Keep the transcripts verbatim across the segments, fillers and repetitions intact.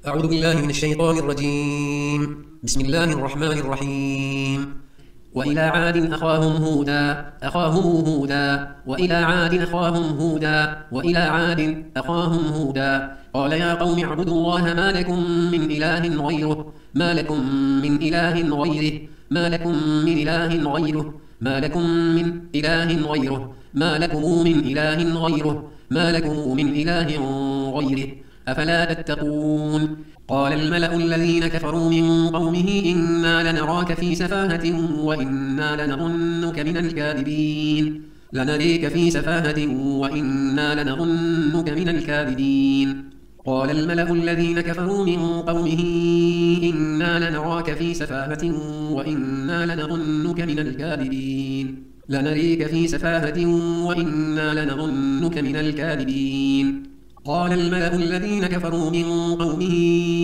أعوذ بالله من الشيطان الرجيم. بسم الله الرحمن الرحيم. وإلى عاد أخاهم هودا أخاهم هودا وإلى عاد أخاهم هودا وإلى عاد أخاهم هودا قال يا قوم اعبدوا الله ما لكم من إله غيره ما لكم من إله غيره ما لكم من إله غيره ما لكم من إله غيره ما لكم من إله غيره ما لكم من إله غيره أفلا تتقون. قال الملأ الذين كفروا من قومه إنا لنراك في سفاهة وإنا لنظنك من الكاذبين لنريك في سفاهة وإنا لنظنك من الكاذبين. قال الملأ الذين كفروا من قومه إنا لنراك في سفاهة وإنا لنظنك من الكاذبين لنريك في سفاهة وإنا لنظنك من الكاذبين. قال الملأ الذين كفروا من قومه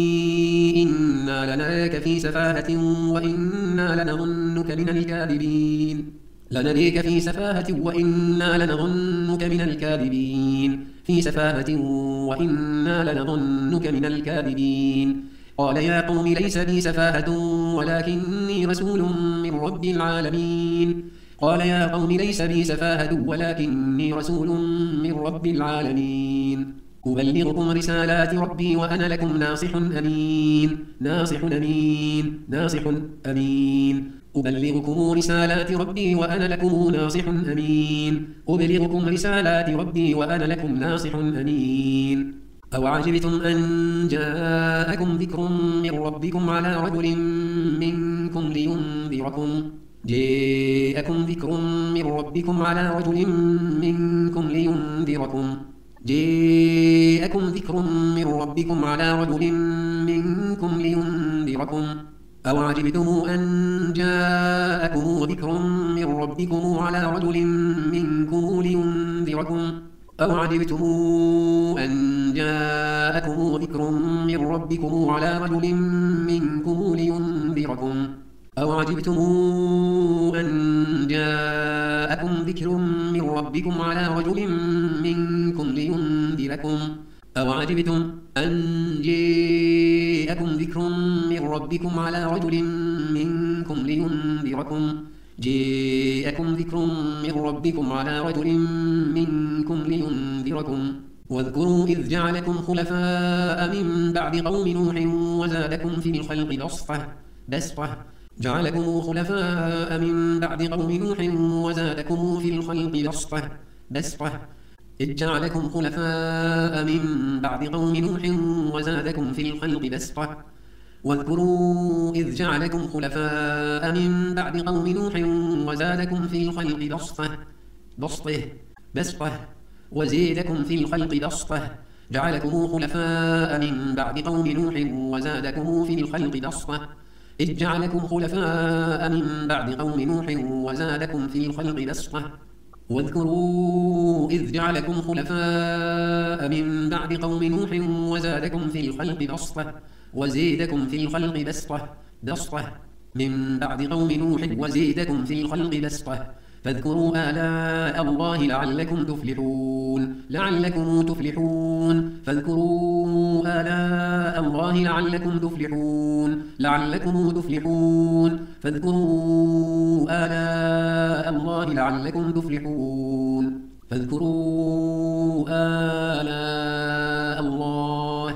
إنا لنراك في سفاهة وإنا لنظنك من الكاذبين لنريك في سفاهة وإنا لنظنك من الكاذبين في سفاهة وإنا لنظنك من الكاذبين. قال يا قوم ليس بي سفاهة ولكني رسول من رب العالمين قال يا قوم ليس بي سفاهة ولكني رسول من رب العالمين أبلغكم رسالات ربي وأنا لكم ناصح أمين ناصح أمين ناصح أمين أبلغكم رسالات ربي وأنا لكم ناصح أمين أبلغكم رسالات ربي وأنا لكم ناصح أمين. أو عجبتم أن جاءكم ذكر من ربكم على رجل منكم لينذركم جاءكم ذكر من ربكم على رجل منكم لينذركم جاءكم ذكر من ربكم على رجل منكم لينذركم أو عجبتم أن جاءكم ذكر من ربكم على رجل منكم لينذركم أو عجبتم أن جاءكم ذكر من ربكم على رجل منكم لينذركم أو عجبتم أن جاءكم ذكر من ربكم على رجل منكم لينذركم أو عجبتم أن جاءكم ذكر من ربكم على رجل منكم لينذركم جاءكم ذكر من ربكم على رجل منكم لينذركم. واذكروا إذ جعلكم خلفاء من بعد قوم نوح وزادكم في الخلق بسطة بسطة جعلكم خلفاء من بعد قوم نوح وزادكم في الخلق بسطة بسطة إذ جعلكم خلفاء من بعد قوم نوح وزادكم في الخلق بسطة. واذكروا إذ جعلكم خلفاء من بعد قوم نوح وزادكم في الخلق بسطة بسطة بسطة وزيدكم في الخلق بسطة جعلكم خلفاء من بعد قوم نوح وزادكم في الخلق بسطة إذ جعلكم خلفاء من بعد قوم نوح وزادكم في الخلق بسطة. واذكروا إذ جعلكم خلفاء من بعد قوم نوح وزادكم في الخلق بسطة وزيدكم في الخلق بسطة بسطة من بعد قوم نوح وزيدكم في الخلق بسطة. فاذكروا آلاء الله لعلكم تفلحون لعلكم تفلحون فاذكروا آلاء الله لعلكم تفلحون لعلكم تفلحون فاذكروا آلاء الله لعلكم تفلحون فاذكروا آلاء الله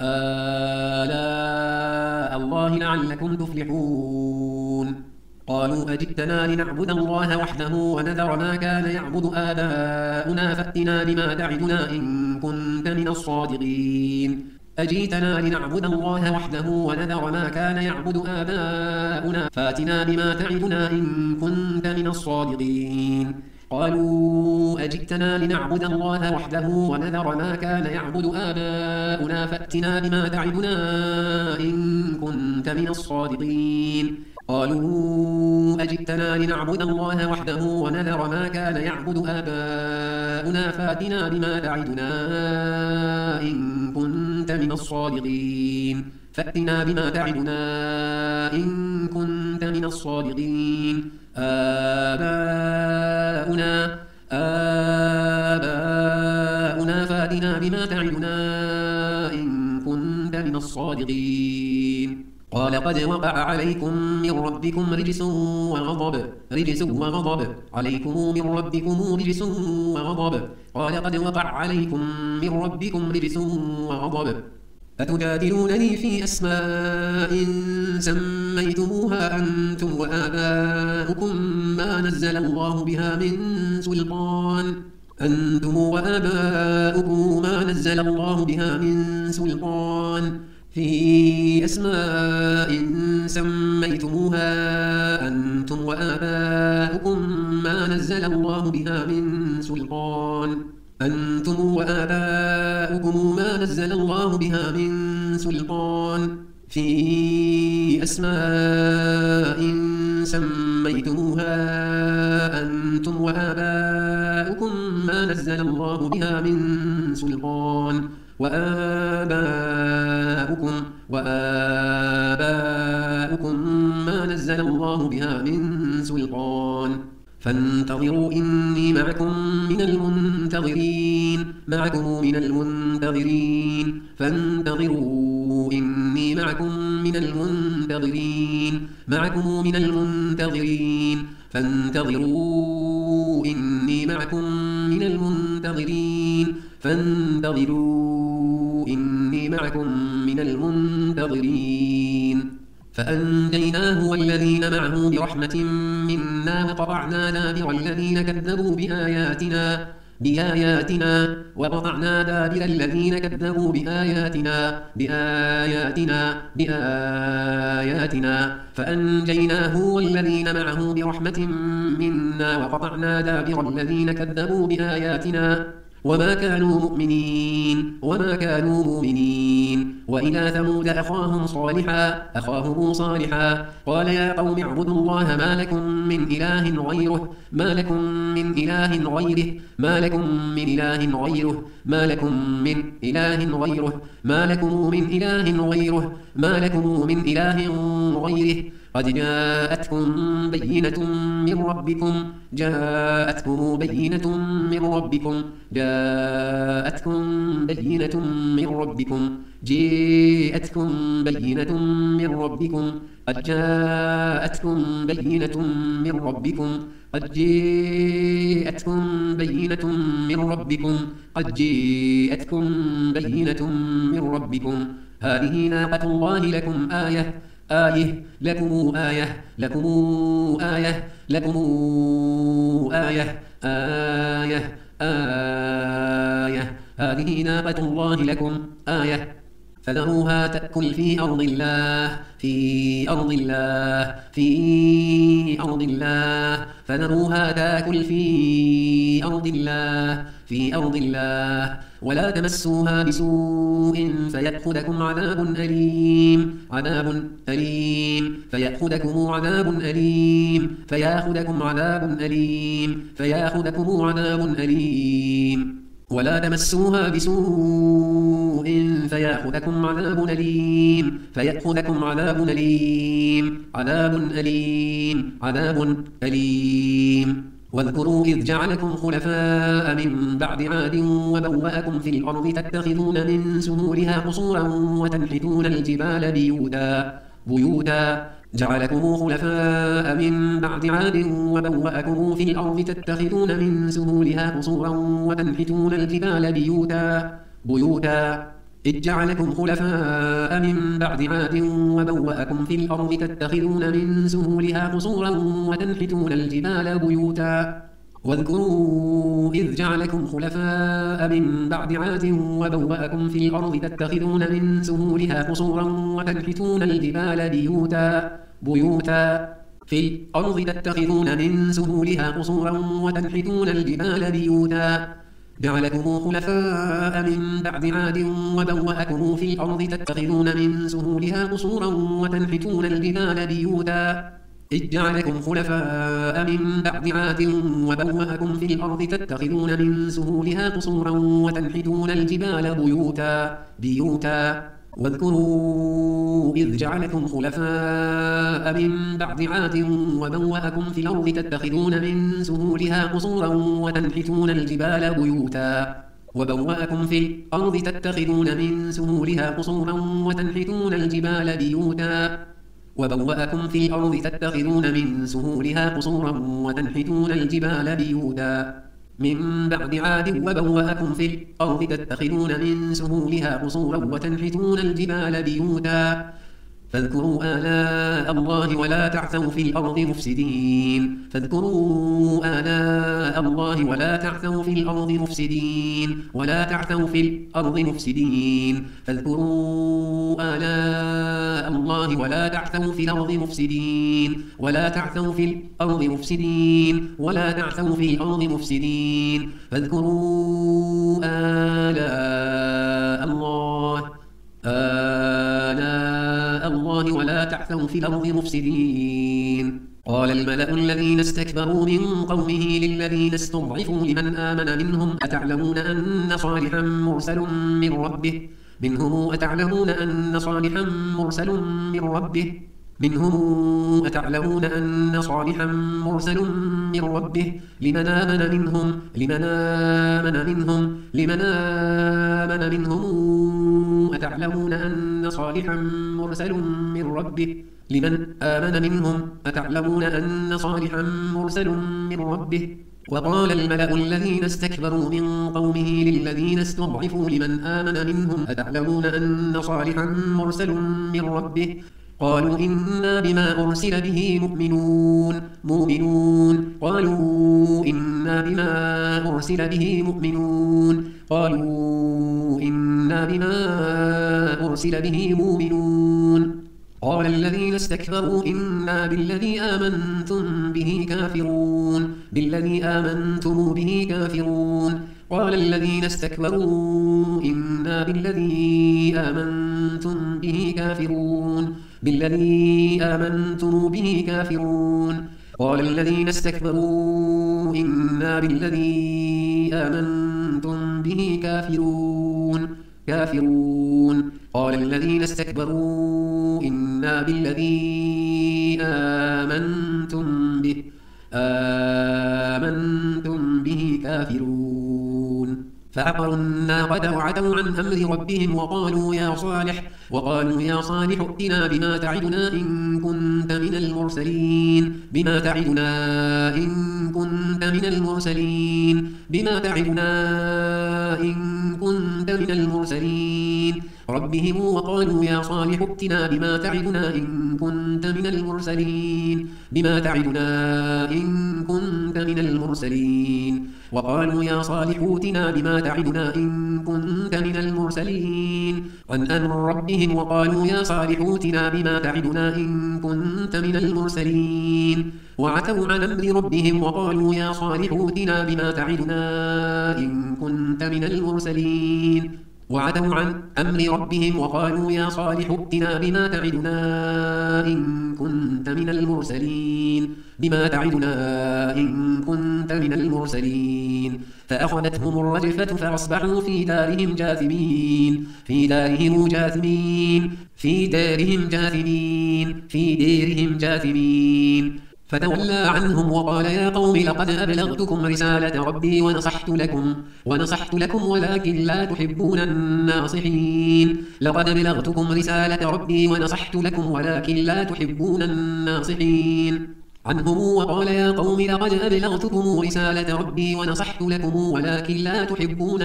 آلاء الله لعلكم تفلحون. قالوا أجئتنا لنعبد الله وحده ونذر ما كان يعبد آباؤنا فأتنا بما تعدنا إن كنت من الصادقين. أجئتنا لنعبد الله وحده ونذر ما كان يعبد آباؤنا فأتنا بما تعدنا إن كنت من الصادقين. قالوا أجئتنا لنعبد الله وحده ونذر ما كان يعبد آباؤنا فأتنا بما تعدنا إن كنت من الصادقين. قالوا أجئتنا لنعبد الله وحده ونذر ما كان يعبد آباؤنا فأتنا بما تعدنا إن كنت من الصادقين فأتنا بما تعدنا إن كنت من الصادقين. آباؤنا آباؤنا فأتنا بما تعدنا إن كنت كنت من الصادقين قال قد وقع عليكم من ربكم رجس وغضب رجس وغضب عليكم من ربكم رجس وغضب قال قد وقع عليكم من ربكم رجس وغضب أتجادلونني في أسماء سميتموها أنتم وآباؤكم ما نزل الله بها من سلطان أنتم وآباؤكم ما نزل الله بها من سلطان في أسماء سميتموها أنتم وآباؤكم ما نزل الله بها من سلطان أنتم وآباؤكم ما نزل الله بها من سلطان في أسماء سميتموها أنتم وآباؤكم ما نزل الله بها من سلطان وآباؤكم وآباؤكم ما نزل الله بها من سلطان فانتظروا إني معكم من المنتظرين معكم من المنتظرين فانتظروا إني معكم من المنتظرين معكم من المنتظرين فانتظروا إني معكم من المنتظرين فانتظروا إني معكم من المنتظرين فأنجيناه والذين معه برحمة منا وقطعنا دابر الذين كذبوا بآياتنا بآياتنا وقطعنا دابر الذين كذبوا بآياتنا بآياتنا بآياتنا فأنجيناه والذين معه برحمة منا وقطعنا دابر الذين كذبوا بآياتنا وما كانوا مؤمنين وما كانوا مؤمنين وإلى ثمود أخاهم صالحا أخاهم صالحا قال يا قوم اعبدوا الله ما لكم من إله غيره ما لكم من إله غيره ما لكم من إله غيره ما لكم من إله غيره ما لكم من إله غيره ما لكم من إله غيره قد جاءتكم بينة من ربكم جاءتكم بينة من ربكم جاءتكم بينة من ربكم جاءتكم بينة من ربكم قد جاءتكم بينة من ربكم قد جاءتكم بينة من ربكم قد جاءتكم بينة من ربكم هذه ناقة الله لكم آية آية لكم آية لكم آية لكم آية آية آية هذه ناقة الله لكم آية فذروها تأكل في أرض الله في أرض الله في أرض الله فذروها تأكل في أرض الله في أرض الله ولا تمسوها بسوء فيأخذكم عذاب أليم عذاب أليم فيأخذكم عذاب أليم فيأخذكم عذاب أليم فيأخذكم عذاب أليم ولا تمسوها بسوء فيأخذكم عذاب أليم فيأخذكم عذاب أليم عذاب أليم عذاب أليم واذكروا إذ جعلكم خلفاء من بعد عاد وبوأكم في الأرض تتخذون من سهولها قصورا وتنحتون الجبال بيوتا بيوتا جعلكم خلفاء من بعد عاد وبوأكم في الأرض تتخذون من سهولها قصورا وتنحتون الجبال بيوتا بيوتا إذ جعلكم خلفاء من بعد عاد وبوأكم في الأرض تتخذون من سهولها قصورا وتنحتون الجبال بيوتا واذكروا إذ جعلكم خلفاء من بعد عاد وبوأكم في الأرض تتخذون من سهولها قصورا وتنحتون الجبال بيوتا بيوتا في الأرض تتخذون من سهولها قصورا وتنحتون الجبال بيوتا جعلكم خلفاء من بعد عاد وبوأكم في الأرض تتخذون من سهولها قصورا وتنحتون الجبال بيوتا إذ جعلكم خلفاء من بعد عاد وبوأكم في الأرض تتخذون من سهولها قصورا وتنحتون الجبال بيوتا بيوتا واذكروا إذ جعلكم خلفاء من بعد عاد وبوأكم في الأرض تتخذون من سهولها قصورا وتنحتون الجبال بيوتا وبوأكم في الأرض تتخذون من سهولها قصورا وتنحتون الجبال بيوتا وبوأكم في الأرض تتخذون من سهولها قصورا وتنحتون الجبال بيوتا من بعد عاد وبوأكم في الأرض تتخذون من سهولها قصورا وتنحتون الجبال بيوتا فاذكروا آلاء الله ولا تعثوا في الأرض مفسدين فاذكروا آلاء الله ولا تعثوا في الأرض مفسدين ولا تعثوا في الأرض مفسدين فاذكروا آلاء الله ولا تعثوا في الأرض مفسدين ولا تعثوا في الأرض مفسدين ولا تعثوا في الأرض مفسدين فاذكروا آلاء الله آلاء الله ولا تعثوا في الأرض مفسدين قال الملأ الذين استكبروا من قومه للذين استضعفوا لمن آمن منهم أتعلمون أن صالحا مرسل من ربه منهم أتعلمون أن صالحا مرسل من ربه منهم أتعلمون أن صالحا مرسل من ربه لمن آمن منهم لمن آمن منهم لمن آمن منهم أتعلمون أن صالحا مرسل من ربه لمن آمن منهم أتعلمون أن صالحا مرسل من ربه وقال الملأ الذين استكبروا من قومه للذين استضعفوا لمن آمن منهم أتعلمون أن صالحا مرسل من ربه قالوا إنا بما أرسل به مؤمنون مؤمنون قالوا إنا بما أرسل به مؤمنون قالوا إنا بما أرسل به مؤمنون قال الذين استكبروا إنا بالذي آمنتم به كافرون بالذي آمنتم به كافرون قال الذين استكبروا إنا بالذي آمنتم به كافرون بالذي آمنتم به كافرون قال الذين استكبروا إنا بالذي آمنتم به كافرون كافرون قال الذين استكبروا إنا بالذي آمنتم به آمنتم به كافرون فعقروا الناقة وعتوا عن أمر ربهم وقالوا يا صالح وقالوا يا صالح ائتنا بما تعدنا إن كنت من المرسلين بما تعدنا إن كنت من المرسلين بما تعدنا إن كنت من المرسلين ربهم وقالوا يا صالح ائتنا بما تعدنا إن كنت من المرسلين بما تعدنا إن كنت من المرسلين وقالوا يا صالح ائتنا بما تعدنا إن كنت من المرسلين عن أمر ربهم وقالوا يا صالح ائتنا بما تعدنا إن كنت من المرسلين وعتوا عن أمر ربهم وقالوا يا صالح ائتنا بما تعدنا إن كنت من المرسلين وعتوا عن أمر ربهم وقالوا يا صالح ائتنا بما تعدنا إن كنت من المرسلين بما تعدنا إن كنت من المرسلين فأخذتهم الرجفة فأصبحوا في دارهم جاثمين في دارهم جاثمين في دارهم جاثمين في دارهم جاثمين فتولى عنهم وقال يا قوم لقد أبلغتكم رسالة ربي ونصحت لكم ونصحت لكم ولكن لا تحبون الناصحين لقد أبلغتكم رسالة ربي ونصحت لكم ولكن لا تحبون الناصحين عنهم وقال يا قوم لقد أبلغتكم رسالة ربي ونصحت لكم ولكن لا تحبون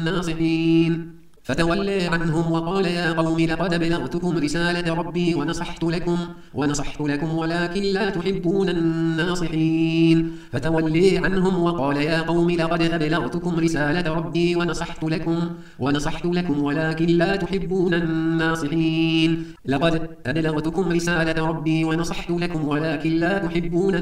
الناصحين فتولى عنهم وقال يا قوم لقد أبلغتكم رسالة ربي ونصحت لكم ونصحت لكم ولكن لا تحبون الناصحين فتولى عنهم وقال يا قوم لقد أبلغتكم رسالة ربي ونصحت لكم ونصحت لكم ولكن لا تحبون الناصحين لقد أبلغتكم رسالة ربي ونصحت لكم ولكن لا تحبون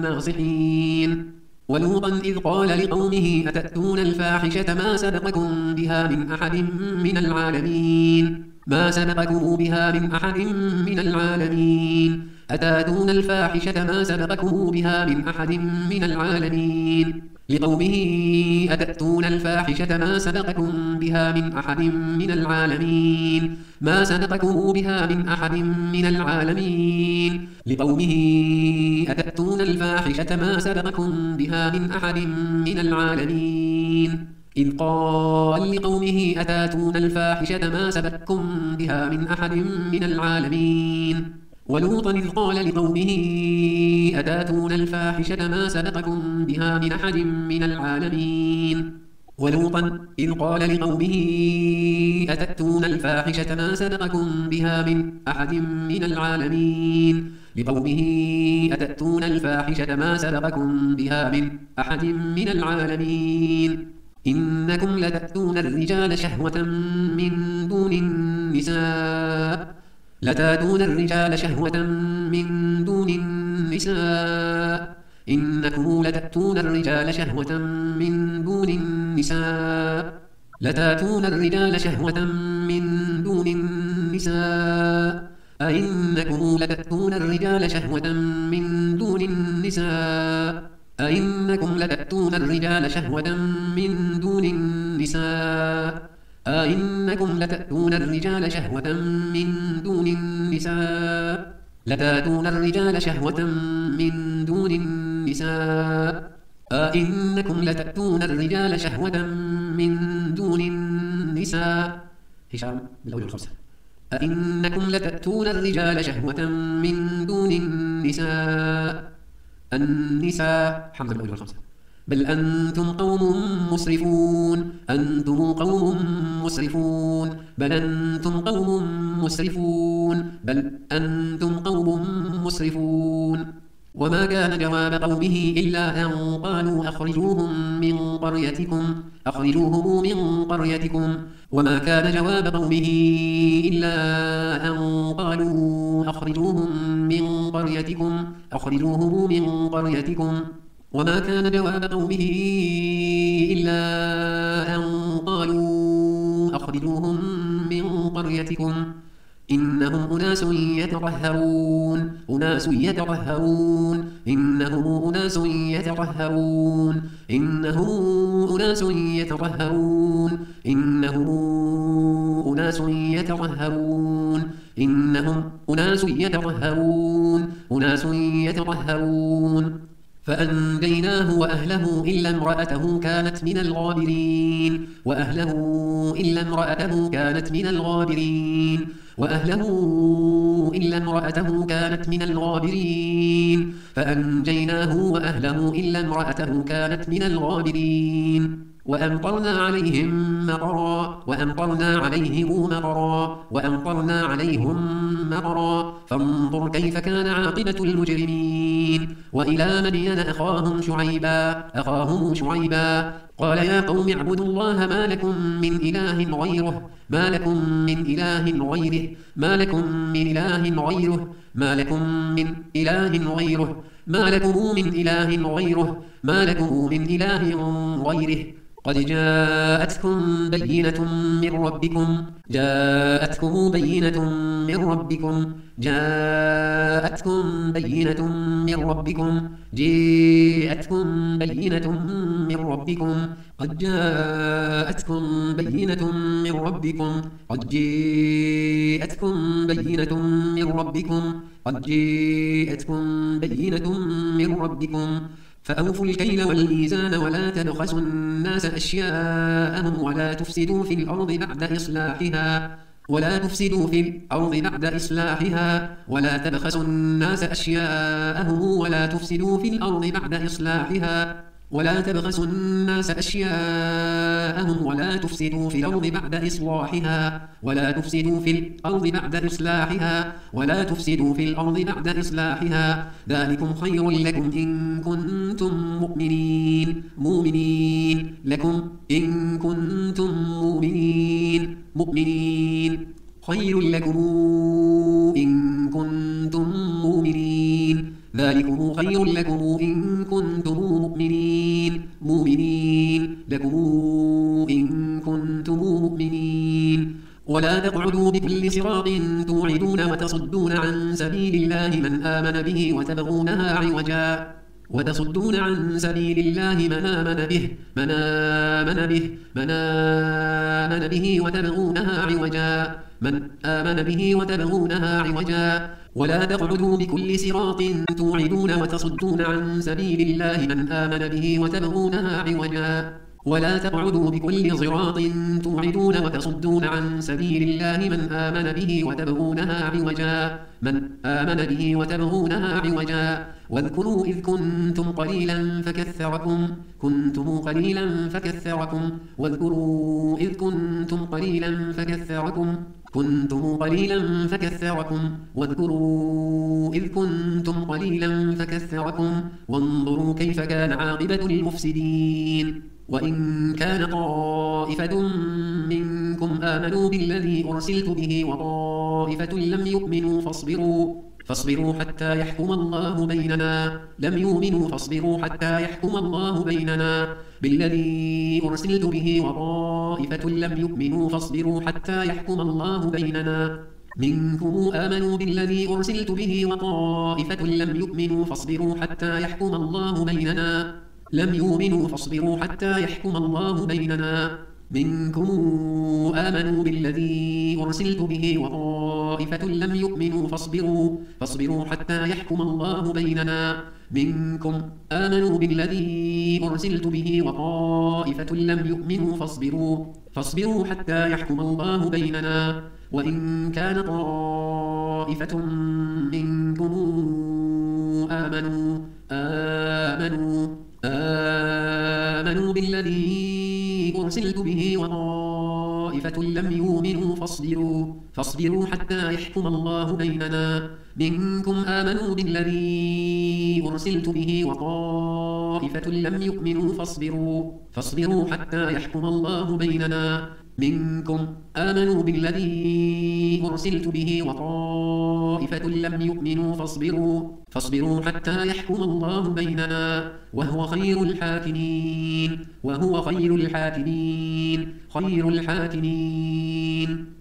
الناصحين ولوطا إذ قال لقومه أتأتون الفاحشة ما سبقكم بها من أحد من العالمين ما سبقكم بها من أحد من العالمين أتأتون الفاحشة ما سبقكم بها من أحد من العالمين لقومه أتأتون الفاحشة ما سبقكم بها من أحد من العالمين ما سبقكم بها من أحد من العالمين لقومه أتأتون الفاحشة ما سبقكم بها من أحد من العالمين إذ قال لقومه أتاتون الفاحشة ما سبقكم بها من أحد من العالمين ولوطا إذ قال لقومه أتاتون الفاحشة ما سبقكم بها من أحد من العالمين ولوطا إذ قال لقومه أتأتون الفاحشة ما سبقكم بها من أحد من العالمين لقومه أتأتون الفاحشة ما سبقكم بها من أحد من العالمين إنكم لتأتون الرجال شهوة من دون النساء لتأتون الرجال شهوة من دون النساء إنكم لتأتون الرجال شهوة من دون النساء لتأتون الرجال شهوة من دون النساء أئنكم لتأتون الرجال شهوة من دون النساء أئنكم لتأتون الرجال شهوة من دون النساء أئنكم لتأتون الرجال شهوة من دون النساء لتأتون الرجال شهوة من دون النساء أئنكم لتأتون الرجال شهوة من دون النساء هشام بالأول والخمسة أئنكم لتأتون الرجال شهوة من دون النساء النساء حمد بالأول والخمسة بل أنتم قوم مسرفون أنتم قوم مسرفون بل أنتم قوم مسرفون بل أنتم قوم مسرفون وما كان جواب قومه إلا أن قالوا أخرجوهم من قريتكم أخرجوهم من قريتكم وما كان جواب قومه إلا أن قالوا أخرجوهم من قريتكم أخرجوهم من قريتكم وما كان جواب قومه إلا أن قالوا أخرجوهم من قريتكم إنهم أناس يتطهرون أناس يتطهرون إنهم أناس يتطهرون إنهم أناس يتطهرون إنهم أناس يتطهرون إنهم أناس يتطهرون أناس يتطهرون فأنجيناه وأهله إلا امرأته كانت من الغابرين وأهله إلا امرأته كانت من الغابرين وأهله إلا امرأته كانت من الغابرين فأنجيناه وأهله إلا امرأته كانت من الغابرين وأمطرنا عليهم مطرا وأمطرنا عليهم مطرا وأمطرنا عليهم مطرا فانظر كيف كان عاقبة المجرمين وإلى مدين أخاهم شعيبا أخاهم شعيبا قال يا قوم اعبدوا الله ما لكم من إله غيره ما لكم من إله غيره ما لكم من إله غيره ما لكم من إله غيره ما لكم من إله غيره ما لكم من إله غيره قد جاءتكم بينة من ربكم جاءتكم بينة من ربكم جاءتكم بينة من ربكم جاءتكم بينة من ربكم قد جاءتكم بينة من ربكم قد جاءتكم بينة من ربكم قد جاءتكم بينة من ربكم فأوفوا الكيل والميزان ولا تبخسوا الناس أشياءهم ولا تفسدوا في الأرض بعد إصلاحها ولا تفسدوا في الأرض بعد إصلاحها ولا تبخسوا الناس أشياءهم ولا تفسدوا في الأرض بعد إصلاحها ولا تبخسوا الناس أشياءهم ولا تفسدوا في الأرض بعد إصلاحها ولا تفسدوا في الأرض بعد إصلاحها ولا تفسدوا في الأرض بعد إصلاحها ذلكم خير لكم إن كنتم مؤمنين مؤمنين لكم إن كنتم مؤمنين مؤمنين خير لكم إن كنتم مؤمنين ذلكم خير لكم إن كنتم مؤمنين مؤمنين لكم إن كنتم مؤمنين ولا تقعدوا بكل صراط توعدون وتصدون عن سبيل الله من آمن به وتبغونها عوجا وتصدون عن سبيل الله من آمن به من آمن به من آمن به وتبغونها عوجا من آمن به وتبغونها عوجا ولا تقعدوا بكل صراط توعدون وتصدون عن سبيل الله من آمن به وتبغونها عوجا ولا تقعدوا بكل صراط توعدون وتصدون عن سبيل الله من آمن به وتبغونها عوجا من آمن به وتبغونها عوجا واذكروا إذ كنتم قليلا فكثركم كنتم قليلا فكثركم واذكروا إذ كنتم قليلا فكثركم كنتم قليلا فكثركم واذكروا إذ كنتم قليلا فكثركم وانظروا كيف كان عاقبة المفسدين. وإن كان طائفة منكم آمنوا بالذي أرسلت به وطائفة لم يؤمنوا فاصبروا فاصبروا حتى يحكم الله بيننا لم يؤمنوا فاصبروا حتى يحكم الله بيننا بالذي أرسلت به وطائفة لم يؤمنوا فاصبروا حتى يحكم الله بيننا منكم آمنوا بالذي أرسلت به وطائفة لم يؤمنوا فاصبروا حتى يحكم الله بيننا لم يؤمنوا فاصبروا حتى يحكم الله بيننا منكم آمنوا بالذي أرسلت به وطائفة لم يؤمنوا فاصبروا فاصبروا حتى يحكم الله بيننا منكم آمنوا بالذي أرسلت به وطائفة لم يؤمنوا فاصبروا فاصبروا حتى يحكم الله بيننا. وإن كان طائفة منكم آمنوا آمنوا آمنوا بالذي أرسلت به وطائفة لم يؤمنوا فاصبروا فاصبروا حتى يحكم الله بيننا منكم آمنوا بالذي أرسلت به وطائفة لم يؤمنوا فاصبروا فاصبروا حتى يحكم الله بيننا منكم آمنوا بالذي أرسلت به وطائفة لم يؤمنوا فاصبروا فاصبروا حتى يحكم الله بيننا وهو خير الحاكمين وهو خير الحاكمين خير الحاكمين.